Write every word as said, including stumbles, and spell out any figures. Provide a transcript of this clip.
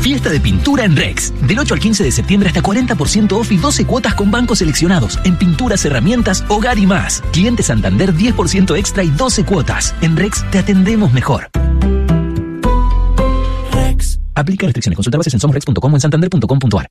Fiesta de pintura en Rex. Del ocho al quince de septiembre hasta cuarenta por ciento off y doce cuotas con bancos seleccionados. En pinturas, herramientas, hogar y más. Cliente Santander diez por ciento extra y doce cuotas. En Rex te atendemos mejor. Rex. Aplica restricciones. Consulta bases en somos rex punto com o en santander punto com punto a r.